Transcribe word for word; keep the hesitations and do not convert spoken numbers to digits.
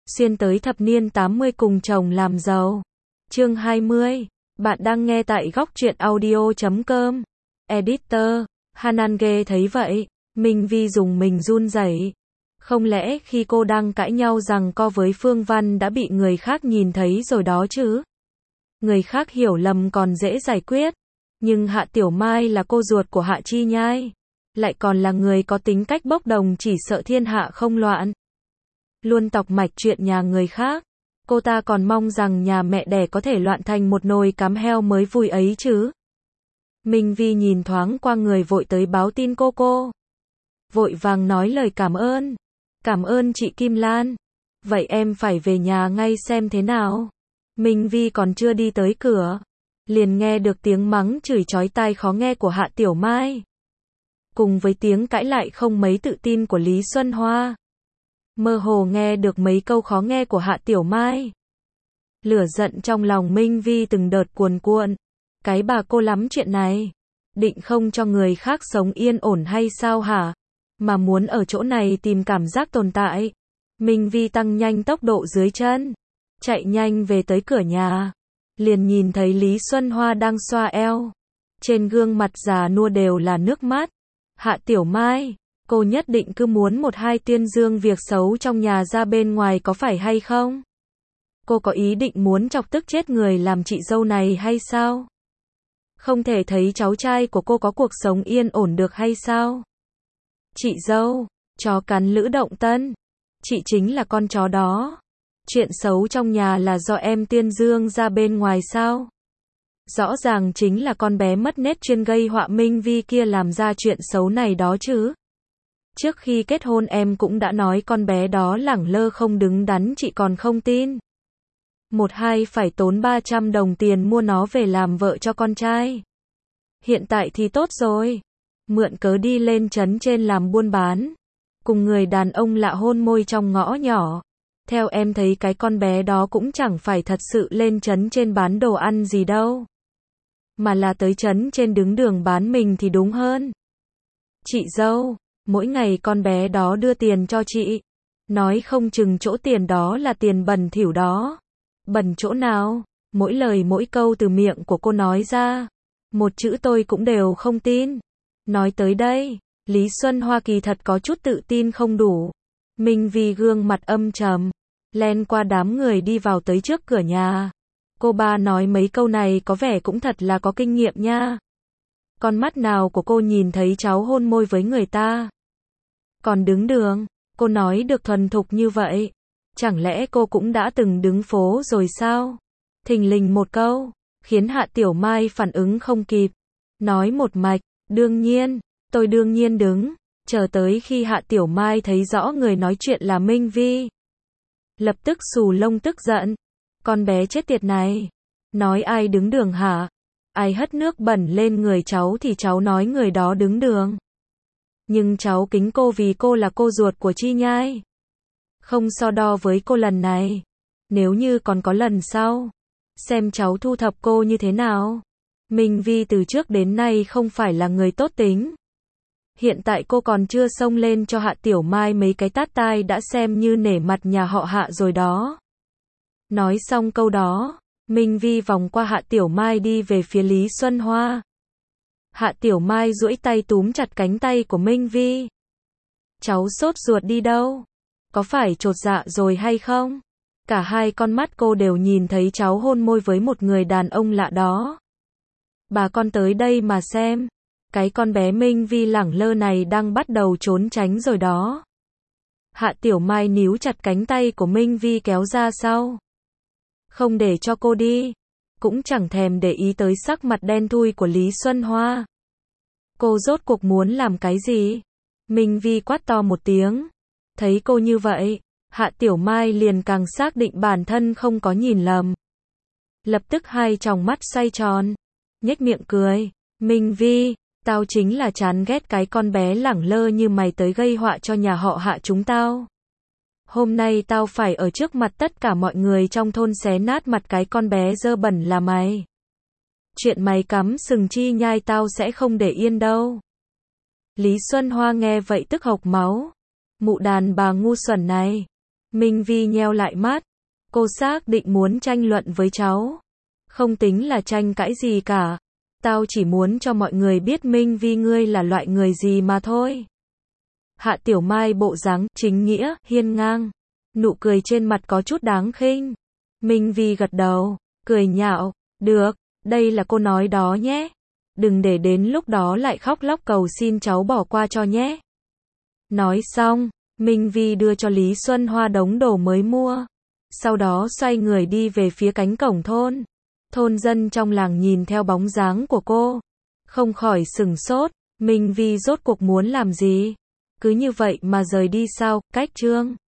xuyên tới thập niên tám mươi cùng chồng làm giàu. Chương hai mươi. Bạn đang nghe tại góc truyện audio chấm com. Editor, Hanange thấy vậy, Minh Vi dùng mình run rẩy. Không lẽ khi cô đang cãi nhau rằng co với Phương Văn đã bị người khác nhìn thấy rồi đó chứ? Người khác hiểu lầm còn dễ giải quyết. Nhưng Hạ Tiểu Mai là cô ruột của Hạ Chi Nhai. Lại còn là người có tính cách bốc đồng chỉ sợ thiên hạ không loạn. Luôn tọc mạch chuyện nhà người khác. Cô ta còn mong rằng nhà mẹ đẻ có thể loạn thành một nồi cám heo mới vui ấy chứ. Minh Vi nhìn thoáng qua người vội tới báo tin cô cô. Vội vàng nói lời cảm ơn. Cảm ơn chị Kim Lan. Vậy em phải về nhà ngay xem thế nào. Minh Vi còn chưa đi tới cửa. Liền nghe được tiếng mắng chửi chói tai khó nghe của Hạ Tiểu Mai. Cùng với tiếng cãi lại không mấy tự tin của Lý Xuân Hoa. Mơ hồ nghe được mấy câu khó nghe của Hạ Tiểu Mai. Lửa giận trong lòng Minh Vi từng đợt cuồn cuộn. Cái bà cô lắm chuyện này. Định không cho người khác sống yên ổn hay sao hả? Mà muốn ở chỗ này tìm cảm giác tồn tại. Minh Vi tăng nhanh tốc độ dưới chân. Chạy nhanh về tới cửa nhà. Liền nhìn thấy Lý Xuân Hoa đang xoa eo. Trên gương mặt già nua đều là nước mắt. Hạ Tiểu Mai, cô nhất định cứ muốn một hai tuyên dương việc xấu trong nhà ra bên ngoài có phải hay không? Cô có ý định muốn chọc tức chết người làm chị dâu này hay sao? Không thể thấy cháu trai của cô có cuộc sống yên ổn được hay sao? Chị dâu, chó cắn Lữ Động Tân. Chị chính là con chó đó. Chuyện xấu trong nhà là do em tuyên dương ra bên ngoài sao? Rõ ràng chính là con bé mất nết chuyên gây họa Minh Vi kia làm ra chuyện xấu này đó chứ. Trước khi kết hôn em cũng đã nói con bé đó lẳng lơ không đứng đắn, chị còn không tin. Một hai phải tốn ba trăm đồng tiền mua nó về làm vợ cho con trai. Hiện tại thì tốt rồi. Mượn cớ đi lên trấn trên làm buôn bán. Cùng người đàn ông lạ hôn môi trong ngõ nhỏ. Theo em thấy cái con bé đó cũng chẳng phải thật sự lên trấn trên bán đồ ăn gì đâu. Mà là tới trấn trên đứng đường bán mình thì đúng hơn. Chị dâu, mỗi ngày con bé đó đưa tiền cho chị. Nói không chừng chỗ tiền đó là tiền bẩn thỉu đó. Bẩn chỗ nào? Mỗi lời mỗi câu từ miệng của cô nói ra. Một chữ tôi cũng đều không tin. Nói tới đây, Lý Xuân Hoa kỳ thật có chút tự tin không đủ. Minh Vi gương mặt âm trầm. Len qua đám người đi vào tới trước cửa nhà. Cô ba nói mấy câu này có vẻ cũng thật là có kinh nghiệm nha. Con mắt nào của cô nhìn thấy cháu hôn môi với người ta? Còn đứng đường, cô nói được thuần thục như vậy. Chẳng lẽ cô cũng đã từng đứng phố rồi sao? Thình lình một câu, khiến Hạ Tiểu Mai phản ứng không kịp. Nói một mạch, đương nhiên, tôi đương nhiên đứng. Chờ tới khi Hạ Tiểu Mai thấy rõ người nói chuyện là Minh Vi. Lập tức xù lông tức giận. Con bé chết tiệt này. Nói ai đứng đường hả? Ai hất nước bẩn lên người cháu thì cháu nói người đó đứng đường. Nhưng cháu kính cô vì cô là cô ruột của Chi Nhai. Không so đo với cô lần này. Nếu như còn có lần sau, xem cháu thu thập cô như thế nào. Minh Vi từ trước đến nay không phải là người tốt tính. Hiện tại cô còn chưa xông lên cho Hạ Tiểu Mai mấy cái tát tai đã xem như nể mặt nhà họ Hạ rồi đó. Nói xong câu đó, Minh Vi vòng qua Hạ Tiểu Mai đi về phía Lý Xuân Hoa. Hạ Tiểu Mai duỗi tay túm chặt cánh tay của Minh Vi. Cháu sốt ruột đi đâu? Có phải chột dạ rồi hay không? Cả hai con mắt cô đều nhìn thấy cháu hôn môi với một người đàn ông lạ đó. Bà con tới đây mà xem. Cái con bé Minh Vi lẳng lơ này đang bắt đầu trốn tránh rồi đó. Hạ Tiểu Mai níu chặt cánh tay của Minh Vi kéo ra sau. Không để cho cô đi. Cũng chẳng thèm để ý tới sắc mặt đen thui của Lý Xuân Hoa. Cô rốt cuộc muốn làm cái gì? Minh Vi quát to một tiếng. Thấy cô như vậy, Hạ Tiểu Mai liền càng xác định bản thân không có nhìn lầm. Lập tức hai tròng mắt xoay tròn. Nhếch miệng cười. Minh Vi, tao chính là chán ghét cái con bé lẳng lơ như mày tới gây họa cho nhà họ Hạ chúng tao. Hôm nay tao phải ở trước mặt tất cả mọi người trong thôn xé nát mặt cái con bé dơ bẩn là mày. Chuyện mày cắm sừng Chi Nhai tao sẽ không để yên đâu. Lý Xuân Hoa nghe vậy tức hộc máu. Mụ đàn bà ngu xuẩn này. Minh Vi nheo lại mắt. Cô xác định muốn tranh luận với cháu. Không tính là tranh cãi gì cả. Tao chỉ muốn cho mọi người biết Minh Vi ngươi là loại người gì mà thôi. Hạ Tiểu Mai bộ dáng chính nghĩa, hiên ngang. Nụ cười trên mặt có chút đáng khinh. Minh Vi gật đầu, cười nhạo. Được, đây là cô nói đó nhé. Đừng để đến lúc đó lại khóc lóc cầu xin cháu bỏ qua cho nhé. Nói xong, Minh Vi đưa cho Lý Xuân Hoa đống đồ mới mua. Sau đó xoay người đi về phía cánh cổng thôn. Thôn dân trong làng nhìn theo bóng dáng của cô. Không khỏi sửng sốt. Minh Vi rốt cuộc muốn làm gì? Cứ như vậy mà rời đi sao? Cách Trương